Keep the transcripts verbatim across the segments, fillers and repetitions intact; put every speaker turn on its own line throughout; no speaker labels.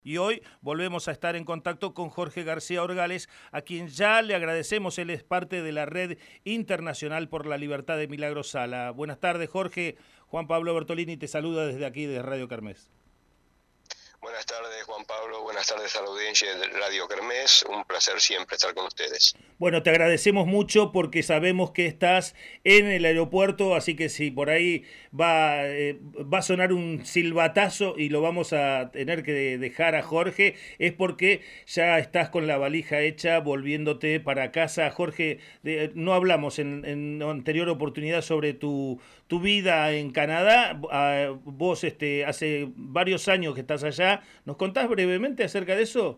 Y hoy volvemos a estar en contacto con Jorge García Orgales, a quien ya le agradecemos. Él es parte de la Red Internacional por la Libertad de Milagro Sala. Buenas tardes, Jorge. Juan Pablo Bertolini te saluda desde aquí, de Radio Kermés.
Buenas tardes, Juan Pablo. Buenas tardes a la audiencia de Radio Kermés. Un placer siempre estar con ustedes.
Bueno, te agradecemos mucho porque sabemos que estás en el aeropuerto, así que si por ahí va, eh, va a sonar un silbatazo y lo vamos a tener que dejar a Jorge, es porque ya estás con la valija hecha volviéndote para casa. Jorge, de, no hablamos en, en anterior oportunidad sobre tu, tu vida en Canadá. Uh, vos este, hace varios años que estás allá. ¿Nos contás brevemente acerca de eso?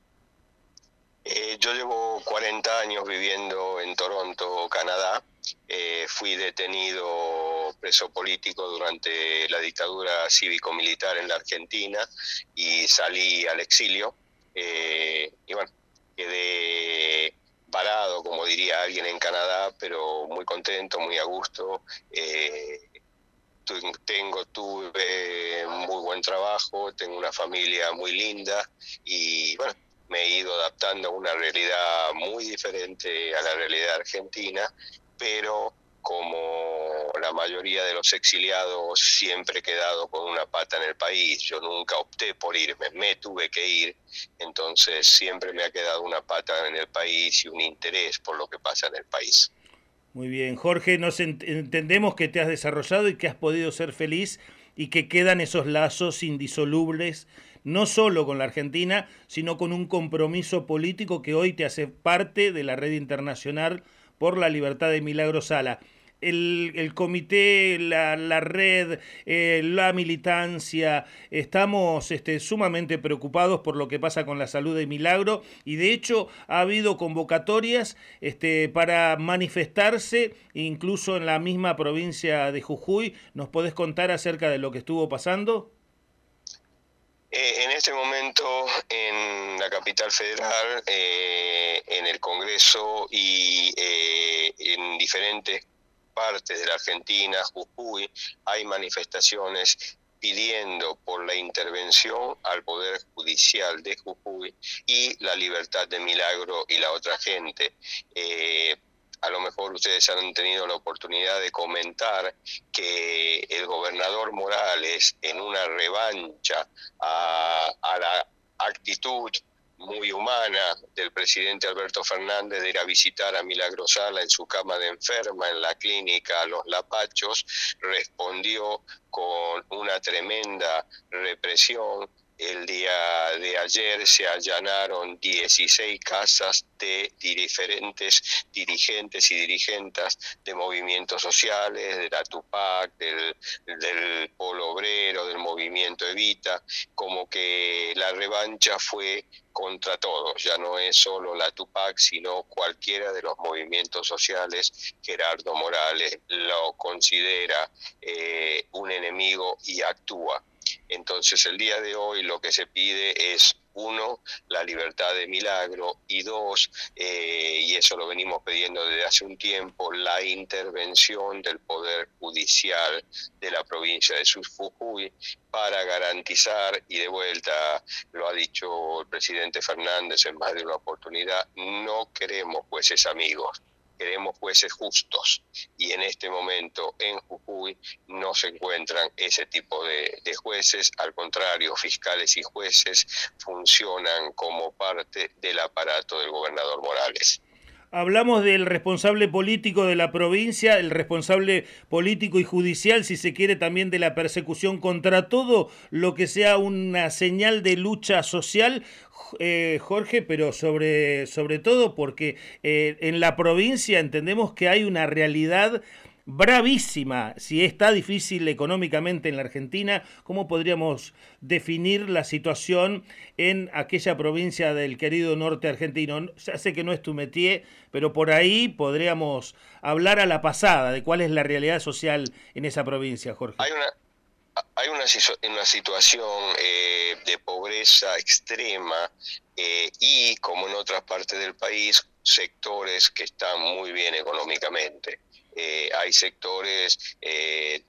Eh, yo llevo cuarenta años viviendo en Toronto, Canadá. Eh, fui detenido preso político durante la dictadura cívico-militar en la Argentina y salí al exilio. Eh, y bueno, quedé varado, como diría alguien en Canadá, pero muy contento, muy a gusto. Eh, tengo, tuve muy buen trabajo, tengo una familia muy linda y bueno, me he ido adaptando a una realidad muy diferente a la realidad argentina, pero como la mayoría de los exiliados siempre he quedado con una pata en el país. Yo nunca opté por irme, me tuve que ir, entonces siempre me ha quedado una pata en el país y un interés por lo que pasa en el país.
Muy bien, Jorge, nos ent entendemos que te has desarrollado y que has podido ser feliz y que quedan esos lazos indisolubles, no solo con la Argentina, sino con un compromiso político que hoy te hace parte de la Red Internacional por la Libertad de Milagro Sala. El, el comité, la, la red, eh, la militancia, estamos este, sumamente preocupados por lo que pasa con la salud de Milagro y de hecho ha habido convocatorias este, para manifestarse incluso en la misma provincia de Jujuy. ¿Nos podés contar acerca de lo que estuvo pasando?
Eh, en este momento en la capital federal, eh, en el Congreso y eh, en diferentes partes de la Argentina, Jujuy, hay manifestaciones pidiendo por la intervención al Poder Judicial de Jujuy y la libertad de Milagro y la otra gente. Eh, a lo mejor ustedes han tenido la oportunidad de comentar que el gobernador Morales, en una revancha a, a la actitud muy humana del presidente Alberto Fernández de ir a visitar a Milagro Sala en su cama de enferma en la clínica Los Lapachos, respondió con una tremenda represión. El día de ayer se allanaron dieciséis casas de diferentes dirigentes y dirigentas de movimientos sociales, de la Tupac, del, del Polo Obrero, del movimiento Evita, como que la revancha fue contra todos, ya no es solo la Tupac, sino cualquiera de los movimientos sociales. Gerardo Morales lo considera eh, un enemigo y actúa. Entonces el día de hoy lo que se pide es, uno, la libertad de Milagro y dos, eh, y eso lo venimos pidiendo desde hace un tiempo, la intervención del Poder Judicial de la provincia de Jujuy para garantizar, y de vuelta lo ha dicho el presidente Fernández en más de una oportunidad, no queremos jueces amigos, queremos jueces justos, y en este momento en Jujuy no se encuentran ese tipo de, de jueces. Al contrario, fiscales y jueces funcionan como parte del aparato del gobernador Morales.
Hablamos del responsable político de la provincia, el responsable político y judicial, si se quiere, también de la persecución contra todo lo que sea una señal de lucha social, eh, Jorge, pero sobre, sobre todo porque eh, en la provincia entendemos que hay una realidad bravísima. Si está difícil económicamente en la Argentina, ¿cómo podríamos definir la situación en aquella provincia del querido norte argentino? Ya sé que no es tu métier, pero por ahí podríamos hablar a la pasada de cuál es la realidad social en esa provincia, Jorge.
Hay una, hay una, una situación eh, de pobreza extrema eh, y, como en otras partes del país, sectores que están muy bien económicamente. Eh, hay sectores eh,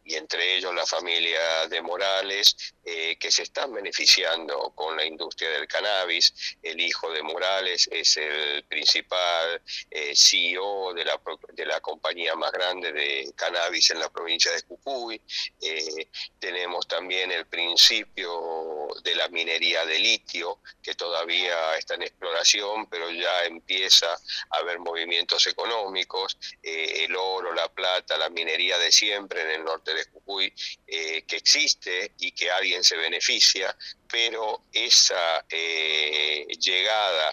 y entre ellos la familia de Morales, eh, que se están beneficiando con la industria del cannabis. El hijo de Morales es el principal eh, C E O de la, de la compañía más grande de cannabis en la provincia de Jujuy. Eh, tenemos también el principio de la minería de litio, que todavía está en exploración, pero ya empieza a haber movimientos económicos. Eh, el oro, la plata, la minería de siempre en el norte de Jujuy, eh, que existe y que alguien se beneficia, pero esa eh, llegada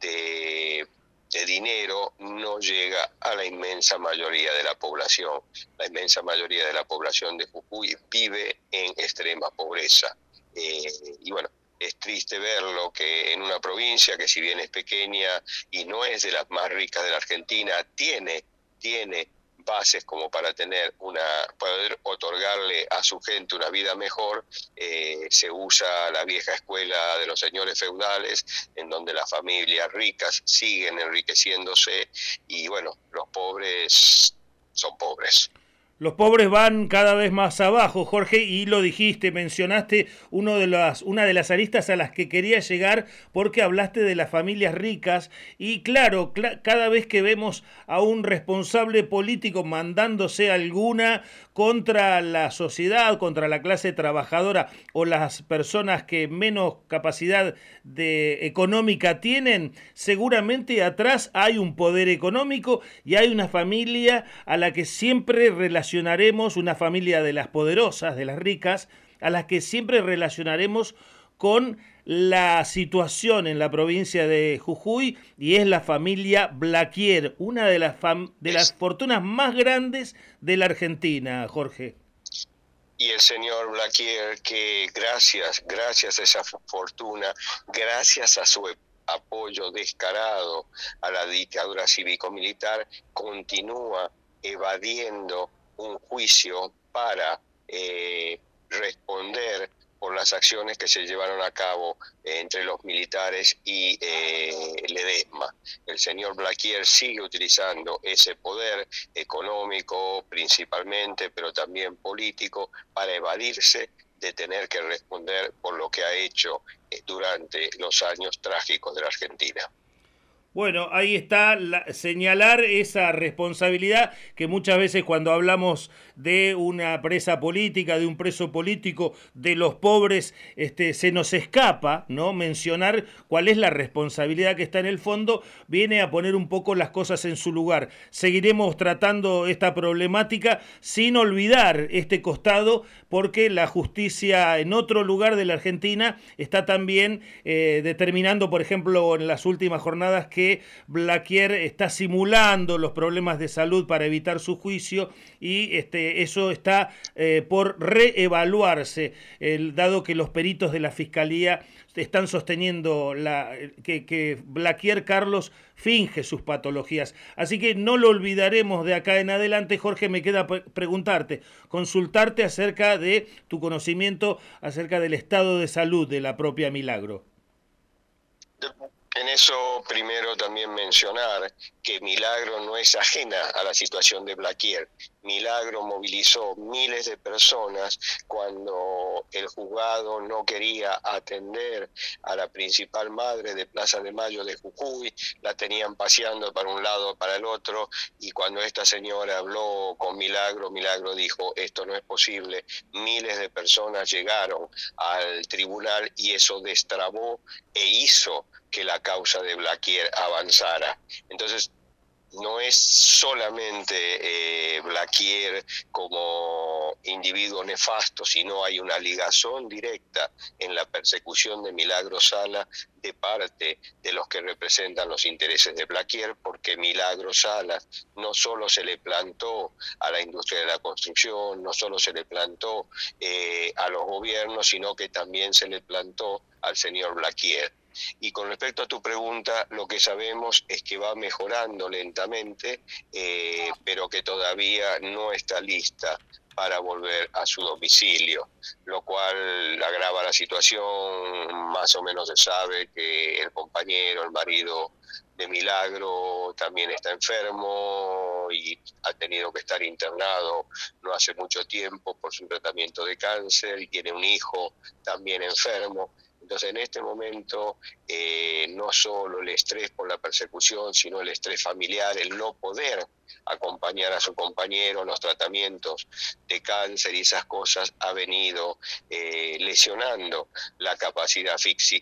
de, de dinero no llega a la inmensa mayoría de la población. La inmensa mayoría de la población de Jujuy vive en extrema pobreza. Eh, y bueno, es triste verlo que en una provincia que si bien es pequeña y no es de las más ricas de la Argentina, tiene, tiene bases como para tener una, poder otorgarle a su gente una vida mejor. Eh, se usa la vieja escuela de los señores feudales, en donde las familias ricas siguen enriqueciéndose y bueno, los pobres son pobres.
Los pobres van cada vez más abajo, Jorge, y lo dijiste, mencionaste uno de las, una de las aristas a las que quería llegar porque hablaste de las familias ricas y claro, cl- cada vez que vemos a un responsable político mandándose alguna contra la sociedad, contra la clase trabajadora o las personas que menos capacidad de económica tienen, seguramente atrás hay un poder económico y hay una familia a la que siempre relacionaremos, una familia de las poderosas, de las ricas, a las que siempre relacionaremos con la situación en la provincia de Jujuy y es la familia Blaquier, una de las, fam- de las fortunas más grandes de la Argentina, Jorge.
Y el señor Blaquier, que gracias, gracias a esa fortuna, gracias a su apoyo descarado a la dictadura cívico-militar, continúa evadiendo un juicio para eh, responder por las acciones que se llevaron a cabo eh, entre los militares y eh, Ledesma. El señor Blaquier sigue utilizando ese poder económico principalmente, pero también político, para evadirse de tener que responder por lo que ha hecho eh, durante los años trágicos de la Argentina.
Bueno, ahí está la, señalar esa responsabilidad que muchas veces cuando hablamos de una presa política, de un preso político, de los pobres, este, se nos escapa, ¿no? Mencionar cuál es la responsabilidad que está en el fondo, viene a poner un poco las cosas en su lugar. Seguiremos tratando esta problemática sin olvidar este costado, porque la justicia en otro lugar de la Argentina está también eh, determinando, por ejemplo, en las últimas jornadas que que Blaquier está simulando los problemas de salud para evitar su juicio y este, eso está eh, por reevaluarse, el, dado que los peritos de la Fiscalía están sosteniendo la, que, que Blaquier Carlos finge sus patologías. Así que no lo olvidaremos de acá en adelante. Jorge, me queda preguntarte, consultarte acerca de tu conocimiento acerca del estado de salud de la propia Milagro.
En eso primero también mencionar que Milagro no es ajena a la situación de Blaquier. Milagro movilizó miles de personas cuando el juzgado no quería atender a la principal madre de Plaza de Mayo de Jujuy, la tenían paseando para un lado o para el otro, y cuando esta señora habló con Milagro, Milagro dijo, esto no es posible. Miles de personas llegaron al tribunal y eso destrabó e hizo que la causa de Blaquier avanzara. Entonces, no es solamente eh, Blaquier como individuo nefasto, sino hay una ligazón directa en la persecución de Milagro Sala de parte de los que representan los intereses de Blaquier, porque Milagro Sala no solo se le plantó a la industria de la construcción, no solo se le plantó eh, a los gobiernos, sino que también se le plantó al señor Blaquier. Y con respecto a tu pregunta, lo que sabemos es que va mejorando lentamente, eh, pero que todavía no está lista para volver a su domicilio, lo cual agrava la situación. Más o menos se sabe que el compañero, el marido de Milagro, también está enfermo y ha tenido que estar internado no hace mucho tiempo por su tratamiento de cáncer, y tiene un hijo también enfermo. Entonces, en este momento, eh, no solo el estrés por la persecución, sino el estrés familiar, el no poder acompañar a su compañero en los tratamientos de cáncer y esas cosas, ha venido eh, lesionando la capacidad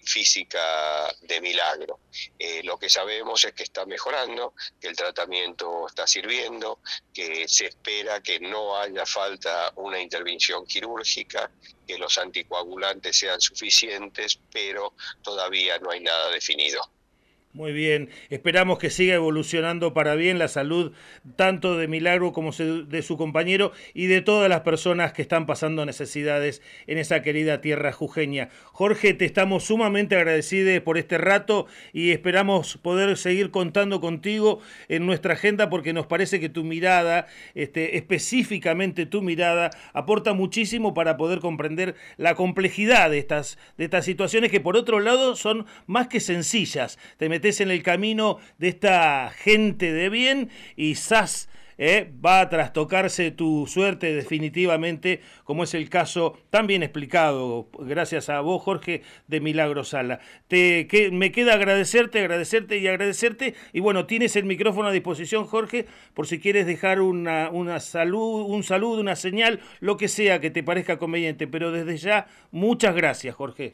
física de Milagro. Eh, lo que sabemos es que está mejorando, que el tratamiento está sirviendo, que se espera que no haya falta una intervención quirúrgica, que los anticoagulantes sean suficientes, pero todavía no hay nada definido.
Muy bien, esperamos que siga evolucionando para bien la salud tanto de Milagro como de su compañero y de todas las personas que están pasando necesidades en esa querida tierra jujeña. Jorge, te estamos sumamente agradecidos por este rato y esperamos poder seguir contando contigo en nuestra agenda, porque nos parece que tu mirada, este, específicamente tu mirada, aporta muchísimo para poder comprender la complejidad de estas, de estas situaciones que por otro lado son más que sencillas. Te metes en el camino de esta gente de bien y ¡zas! Eh, va a trastocarse tu suerte definitivamente, como es el caso tan bien explicado, gracias a vos, Jorge, de Milagro Sala. Te, que, me queda agradecerte, agradecerte y agradecerte, y bueno, tienes el micrófono a disposición, Jorge, por si quieres dejar una, una salud, un saludo, una señal, lo que sea que te parezca conveniente, pero desde ya, muchas gracias, Jorge.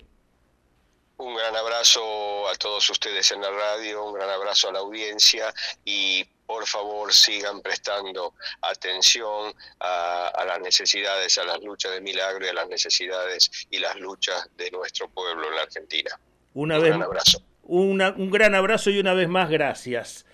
Un gran abrazo a todos ustedes en la radio, un gran abrazo a la audiencia, y por favor sigan prestando atención a, a las necesidades, a las luchas de Milagro y a las necesidades y las luchas de nuestro pueblo en la Argentina.
Una
un
vez,
gran abrazo.
Una, un gran abrazo y una vez más gracias.